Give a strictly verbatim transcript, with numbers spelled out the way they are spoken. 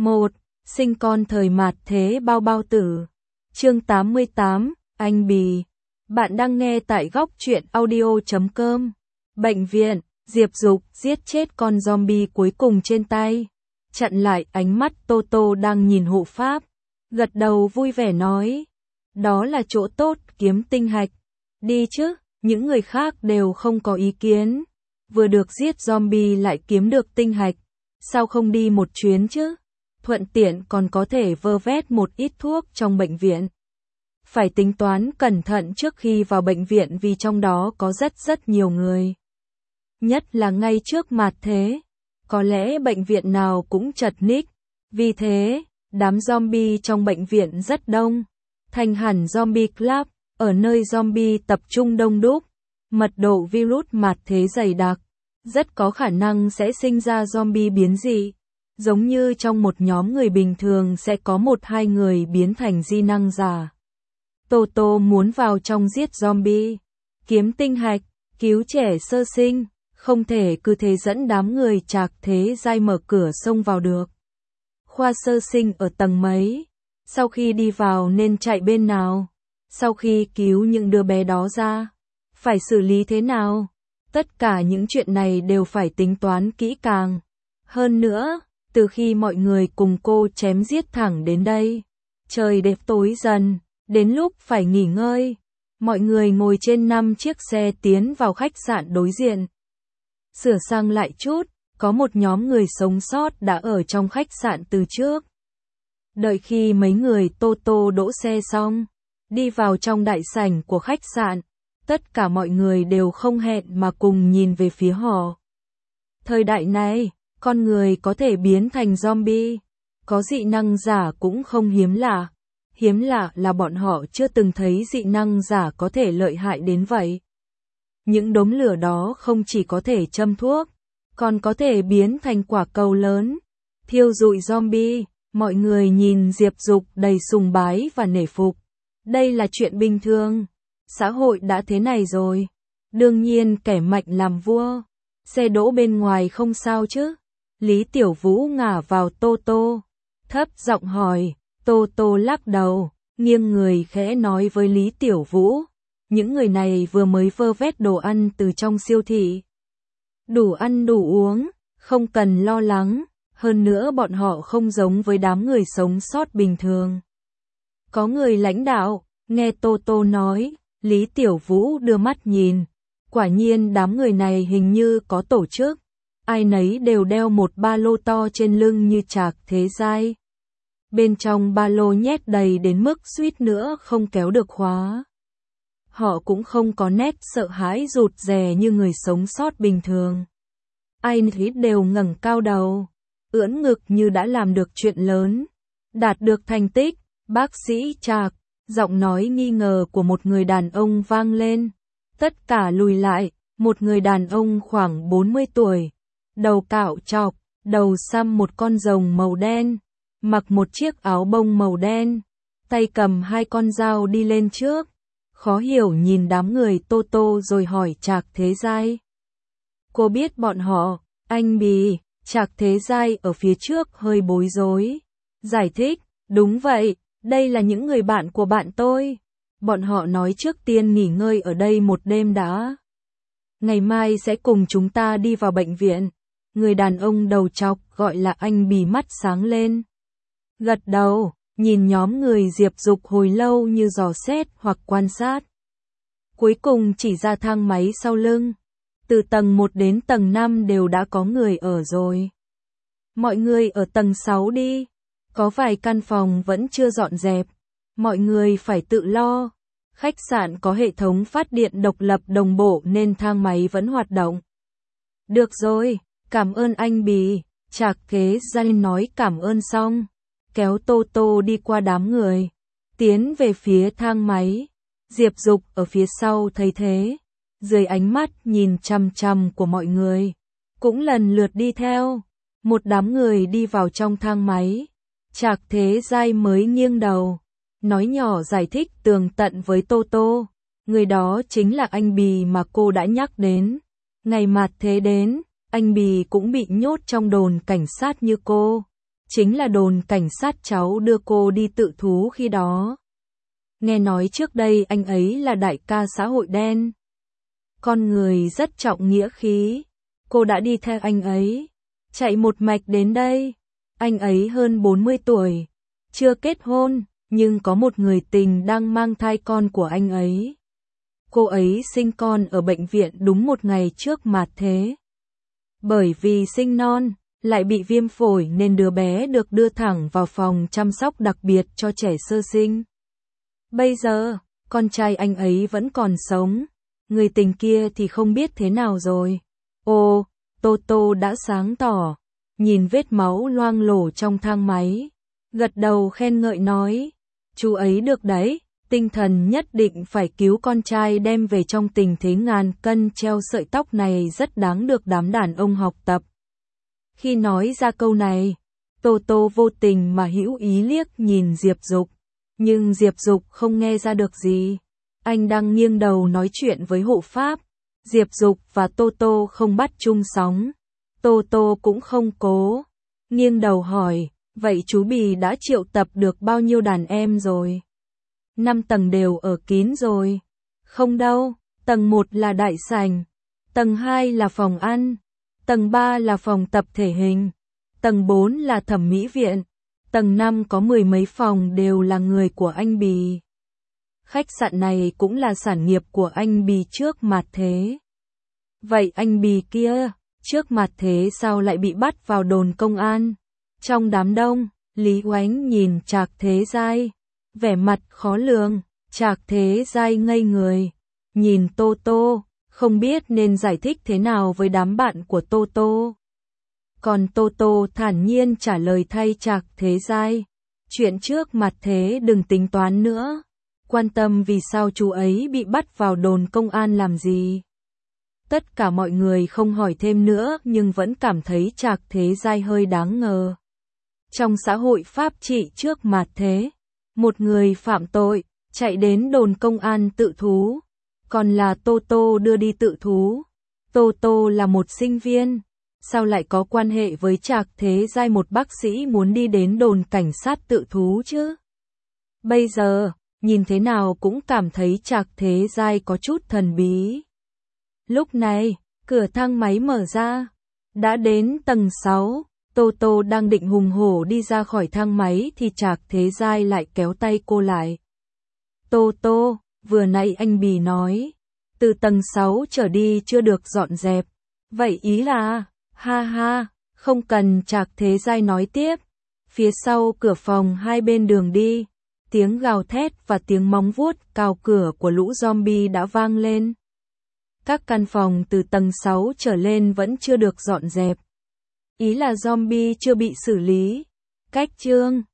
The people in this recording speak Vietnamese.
một. Sinh con thời mạt thế bao bao tử. Chương tám mươi tám, anh Bì. Bạn đang nghe tại góc truyện audio chấm com. Bệnh viện, Diệp Dục giết chết con zombie cuối cùng trên tay. Chặn lại ánh mắt Toto đang nhìn hộ pháp. Gật đầu vui vẻ nói. Đó là chỗ tốt kiếm tinh hạch. Đi chứ, những người khác đều không có ý kiến. Vừa được giết zombie lại kiếm được tinh hạch. Sao không đi một chuyến chứ? Thuận tiện còn có thể vơ vét một ít thuốc trong bệnh viện. Phải tính toán cẩn thận trước khi vào bệnh viện vì trong đó có rất rất nhiều người. Nhất là ngay trước mặt thế. Có lẽ bệnh viện nào cũng chật ních. Vì thế, đám zombie trong bệnh viện rất đông. Thành hẳn zombie club, ở nơi zombie tập trung đông đúc. Mật độ virus mặt thế dày đặc. Rất có khả năng sẽ sinh ra zombie biến dị. Giống như trong một nhóm người bình thường sẽ có một hai người biến thành di năng giả. Toto muốn vào trong giết zombie, kiếm tinh hạch, cứu trẻ sơ sinh, không thể cứ thế dẫn đám người Trạc Thế Giai mở cửa xông vào được. Khoa sơ sinh ở tầng mấy? Sau khi đi vào nên chạy bên nào? Sau khi cứu những đứa bé đó ra, phải xử lý thế nào? Tất cả những chuyện này đều phải tính toán kỹ càng. Hơn nữa, từ khi mọi người cùng cô chém giết thẳng đến đây, trời đẹp tối dần, đến lúc phải nghỉ ngơi. Mọi người ngồi trên năm chiếc xe tiến vào khách sạn đối diện. Sửa sang lại chút, có một nhóm người sống sót đã ở trong khách sạn từ trước. Đợi khi mấy người Toto đỗ xe xong, đi vào trong đại sảnh của khách sạn, tất cả mọi người đều không hẹn mà cùng nhìn về phía họ. Thời đại này, con người có thể biến thành zombie, có dị năng giả cũng không hiếm lạ. Hiếm lạ là bọn họ chưa từng thấy dị năng giả có thể lợi hại đến vậy. Những đống lửa đó không chỉ có thể châm thuốc, còn có thể biến thành quả cầu lớn, thiêu rụi zombie. Mọi người nhìn Diệp Dục đầy sùng bái và nể phục. Đây là chuyện bình thường. Xã hội đã thế này rồi. Đương nhiên kẻ mạnh làm vua. Xe đỗ bên ngoài không sao chứ? Lý Tiểu Vũ ngả vào Toto, thấp giọng hỏi. Toto lắc đầu, nghiêng người khẽ nói với Lý Tiểu Vũ. Những người này vừa mới vơ vét đồ ăn từ trong siêu thị. Đủ ăn đủ uống, không cần lo lắng. Hơn nữa bọn họ không giống với đám người sống sót bình thường. Có người lãnh đạo, nghe Toto nói, Lý Tiểu Vũ đưa mắt nhìn. Quả nhiên đám người này hình như có tổ chức. Ai nấy đều đeo một ba lô to trên lưng như Trạc Thế Giai. Bên trong ba lô nhét đầy đến mức suýt nữa không kéo được khóa. Họ cũng không có nét sợ hãi rụt rè như người sống sót bình thường. Ai nấy đều ngẩng cao đầu, ưỡn ngực như đã làm được chuyện lớn, đạt được thành tích. Bác sĩ Trạc, giọng nói nghi ngờ của một người đàn ông vang lên. Tất cả lùi lại, một người đàn ông khoảng bốn mươi tuổi, đầu cạo chọc, đầu xăm một con rồng màu đen, mặc một chiếc áo bông màu đen, tay cầm hai con dao đi lên trước, khó hiểu nhìn đám người Toto rồi hỏi Trạc Thế Giai. Cô biết bọn họ? Anh Bì. Trạc Thế Giai ở phía trước hơi bối rối, giải thích, đúng vậy, đây là những người bạn của bạn tôi. Bọn họ nói trước tiên nghỉ ngơi ở đây một đêm đã. Ngày mai sẽ cùng chúng ta đi vào bệnh viện. Người đàn ông đầu trọc gọi là anh Bì mắt sáng lên. Gật đầu, nhìn nhóm người Diệp Dục hồi lâu như dò xét hoặc quan sát. Cuối cùng chỉ ra thang máy sau lưng. Từ tầng một đến tầng năm đều đã có người ở rồi. Mọi người ở tầng sáu đi. Có vài căn phòng vẫn chưa dọn dẹp. Mọi người phải tự lo. Khách sạn có hệ thống phát điện độc lập đồng bộ nên thang máy vẫn hoạt động. Được rồi, cảm ơn anh Bì. Trạc Thế Giai nói cảm ơn xong, kéo Toto đi qua đám người, tiến về phía thang máy. Diệp Dục ở phía sau thấy thế, dưới ánh mắt nhìn chằm chằm của mọi người, cũng lần lượt đi theo. Một đám người đi vào trong thang máy. Trạc Thế Giai mới nghiêng đầu, nói nhỏ giải thích tường tận với Toto. Người đó chính là anh Bì mà cô đã nhắc đến. Ngày mạt thế đến, anh Bì cũng bị nhốt trong đồn cảnh sát như cô. chính là đồn cảnh sát cháu đưa cô đi tự thú khi đó. Nghe nói trước đây anh ấy là đại ca xã hội đen. Con người rất trọng nghĩa khí. Cô đã đi theo anh ấy, chạy một mạch đến đây. Anh ấy hơn bốn mươi tuổi, chưa kết hôn, nhưng có một người tình đang mang thai con của anh ấy. Cô ấy sinh con ở bệnh viện đúng một ngày trước mạt thế. Bởi vì sinh non, lại bị viêm phổi nên đứa bé được đưa thẳng vào phòng chăm sóc đặc biệt cho trẻ sơ sinh. Bây giờ, con trai anh ấy vẫn còn sống, người tình kia thì không biết thế nào rồi. Ô, Tô Tô đã sáng tỏ, nhìn vết máu loang lổ trong thang máy, gật đầu khen ngợi nói, chú ấy được đấy, tinh thần nhất định phải cứu con trai đem về trong tình thế ngàn cân treo sợi tóc này rất đáng được đám đàn ông học tập. Khi nói ra câu này, Tô Tô vô tình mà hữu ý liếc nhìn Diệp Dục, nhưng Diệp Dục không nghe ra được gì. Anh đang nghiêng đầu nói chuyện với hộ pháp. Diệp Dục và Tô Tô không bắt chung sóng. Tô Tô cũng không cố. Nghiêng đầu hỏi, vậy chú Bì đã triệu tập được bao nhiêu đàn em rồi? Năm tầng đều ở kín rồi. Không đâu, tầng một là đại sảnh, tầng hai là phòng ăn, tầng ba là phòng tập thể hình, tầng bốn là thẩm mỹ viện, tầng năm có mười mấy phòng đều là người của anh Bì. Khách sạn này cũng là sản nghiệp của anh Bì trước mạt thế. Vậy anh Bì kia, trước mạt thế sao lại bị bắt vào đồn công an? Trong đám đông, Lý Oánh nhìn Trạc Thế Giai, vẻ mặt khó lường. Trạc Thế Giai ngây người, nhìn Tô Tô, không biết nên giải thích thế nào với đám bạn của Tô Tô. Còn Tô Tô thản nhiên trả lời thay Trạc Thế Giai, chuyện trước mặt thế đừng tính toán nữa, quan tâm vì sao chú ấy bị bắt vào đồn công an làm gì. Tất cả mọi người không hỏi thêm nữa nhưng vẫn cảm thấy Trạc Thế Giai hơi đáng ngờ. Trong xã hội pháp trị trước mặt thế, một người phạm tội, chạy đến đồn công an tự thú, còn là Tô Tô đưa đi tự thú. Tô Tô là một sinh viên, sao lại có quan hệ với Trạc Thế Giai một bác sĩ muốn đi đến đồn cảnh sát tự thú chứ? Bây giờ, nhìn thế nào cũng cảm thấy Trạc Thế Giai có chút thần bí. Lúc này, cửa thang máy mở ra, đã đến tầng sáu, Tô Tô đang định hùng hổ đi ra khỏi thang máy thì Trạc Thế Giai lại kéo tay cô lại. Tô Tô, vừa nãy anh Bì nói, từ tầng sáu trở đi chưa được dọn dẹp. Vậy ý là, ha ha, không cần. Trạc Thế Giai nói tiếp. Phía sau cửa phòng hai bên đường đi, tiếng gào thét và tiếng móng vuốt cào cửa của lũ zombie đã vang lên. Các căn phòng từ tầng sáu trở lên vẫn chưa được dọn dẹp. Ý là zombie chưa bị xử lý. Cách chương